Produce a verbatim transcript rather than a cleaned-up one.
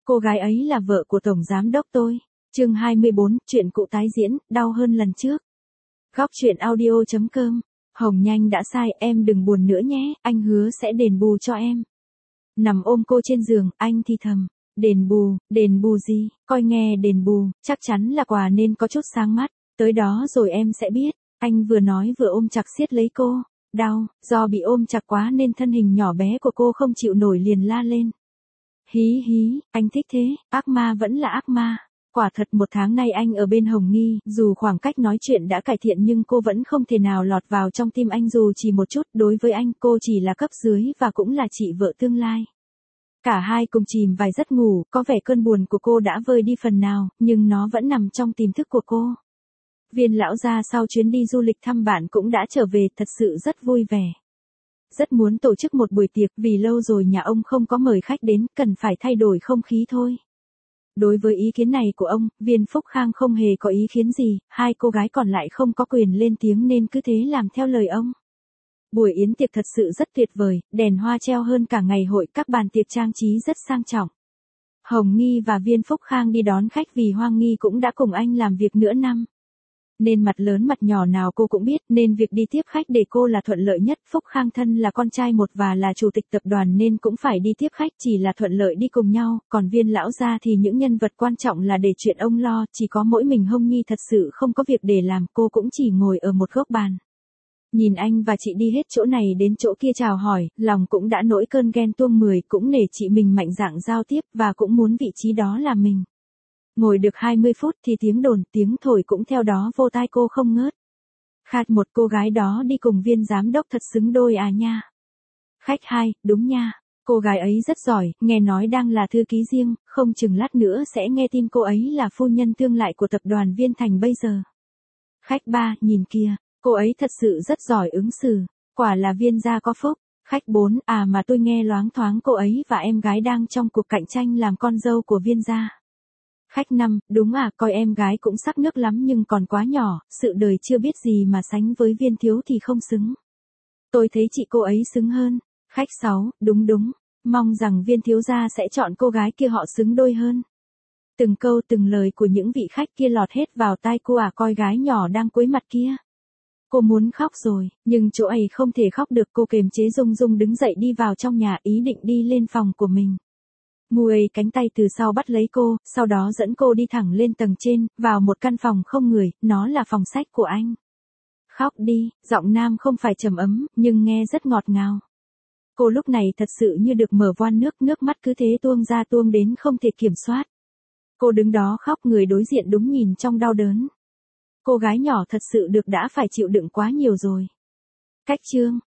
Cô gái ấy là vợ của tổng giám đốc tôi. Chương hai mươi bốn, chuyện cũ tái diễn, đau hơn lần trước. Góc truyện audio chấm com. Hồng Nhanh đã sai, em đừng buồn nữa nhé, anh hứa sẽ đền bù cho em. Nằm ôm cô trên giường, anh thì thầm, đền bù, đền bù gì, coi nghe đền bù, chắc chắn là quà nên có chút sáng mắt, tới đó rồi em sẽ biết. Anh vừa nói vừa ôm chặt siết lấy cô, đau, do bị ôm chặt quá nên thân hình nhỏ bé của cô không chịu nổi liền la lên. Hí hí, anh thích thế, ác ma vẫn là ác ma. Quả thật một tháng nay anh ở bên Hồng Nghi, dù khoảng cách nói chuyện đã cải thiện nhưng cô vẫn không thể nào lọt vào trong tim anh dù chỉ một chút. Đối với anh cô chỉ là cấp dưới và cũng là chị vợ tương lai. Cả hai cùng chìm vài giấc ngủ, có vẻ cơn buồn của cô đã vơi đi phần nào, nhưng nó vẫn nằm trong tiềm thức của cô. Viên lão gia sau chuyến đi du lịch thăm bạn cũng đã trở về, thật sự rất vui vẻ. Rất muốn tổ chức một buổi tiệc vì lâu rồi nhà ông không có mời khách đến, cần phải thay đổi không khí thôi. Đối với ý kiến này của ông, Viên Phúc Khang không hề có ý kiến gì, hai cô gái còn lại không có quyền lên tiếng nên cứ thế làm theo lời ông. Buổi yến tiệc thật sự rất tuyệt vời, đèn hoa treo hơn cả ngày hội, các bàn tiệc trang trí rất sang trọng. Hồng Nghi và Viên Phúc Khang đi đón khách vì Hoang Nghi cũng đã cùng anh làm việc nửa năm. Nên mặt lớn mặt nhỏ nào cô cũng biết, nên việc đi tiếp khách để cô là thuận lợi nhất. Phúc Khang thân là con trai một và là chủ tịch tập đoàn nên cũng phải đi tiếp khách, chỉ là thuận lợi đi cùng nhau, còn Viên lão gia thì những nhân vật quan trọng là để chuyện ông lo, chỉ có mỗi mình Hồng Nhi thật sự không có việc để làm, cô cũng chỉ ngồi ở một góc bàn. Nhìn anh và chị đi hết chỗ này đến chỗ kia chào hỏi, lòng cũng đã nổi cơn ghen tuông mười, cũng nể chị mình mạnh dạn giao tiếp và cũng muốn vị trí đó là mình. Ngồi được hai mươi phút thì tiếng đồn, tiếng thổi cũng theo đó vô tai cô không ngớt. Khạt một cô gái đó đi cùng Viên giám đốc thật xứng đôi à nha. Khách hai, đúng nha, cô gái ấy rất giỏi, nghe nói đang là thư ký riêng, không chừng lát nữa sẽ nghe tin cô ấy là phu nhân tương lại của tập đoàn Viên Thành bây giờ. Khách ba, nhìn kìa, cô ấy thật sự rất giỏi ứng xử, quả là Viên gia có phúc. Khách bốn, à mà tôi nghe loáng thoáng cô ấy và em gái đang trong cuộc cạnh tranh làm con dâu của Viên gia. Khách năm, đúng à, coi em gái cũng sắc nước lắm nhưng còn quá nhỏ, sự đời chưa biết gì mà sánh với Viên thiếu thì không xứng. Tôi thấy chị cô ấy xứng hơn. Khách sáu, đúng đúng, mong rằng Viên thiếu gia sẽ chọn cô gái kia, họ xứng đôi hơn. Từng câu từng lời của những vị khách kia lọt hết vào tai cô à, coi gái nhỏ đang cúi mặt kia. Cô muốn khóc rồi, nhưng chỗ ấy không thể khóc được, cô kiềm chế rung rung đứng dậy đi vào trong nhà ý định đi lên phòng của mình. Mùi cánh tay từ sau bắt lấy cô, sau đó dẫn cô đi thẳng lên tầng trên, vào một căn phòng không người, nó là phòng sách của anh. Khóc đi, giọng nam không phải trầm ấm, nhưng nghe rất ngọt ngào. Cô lúc này thật sự như được mở voan nước, nước mắt cứ thế tuông ra tuông đến không thể kiểm soát. Cô đứng đó khóc, người đối diện đúng nhìn trong đau đớn. Cô gái nhỏ thật sự được đã phải chịu đựng quá nhiều rồi. Cách chương,